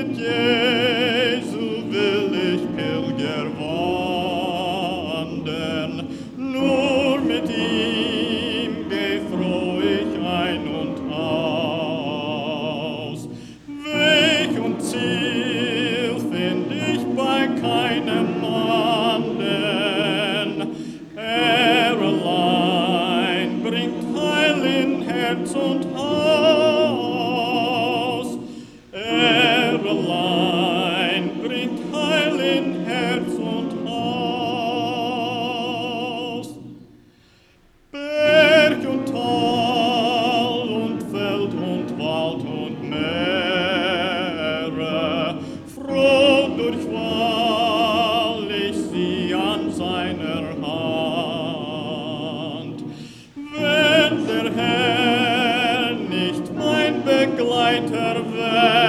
mit Jesu will ich Pilger wandern, nur mit ihm geh froh ich ein und aus. Weg und Ziel find ich bei keinem anderen, er allein bringt Heil in Herz und Haus. Er allein bringt Heil in Herz und Haus. Berg und Tal und Feld und Wald und Meere, froh durchwall ich sie an seiner Hand. Wenn der Herr nicht mein Begleiter wäre,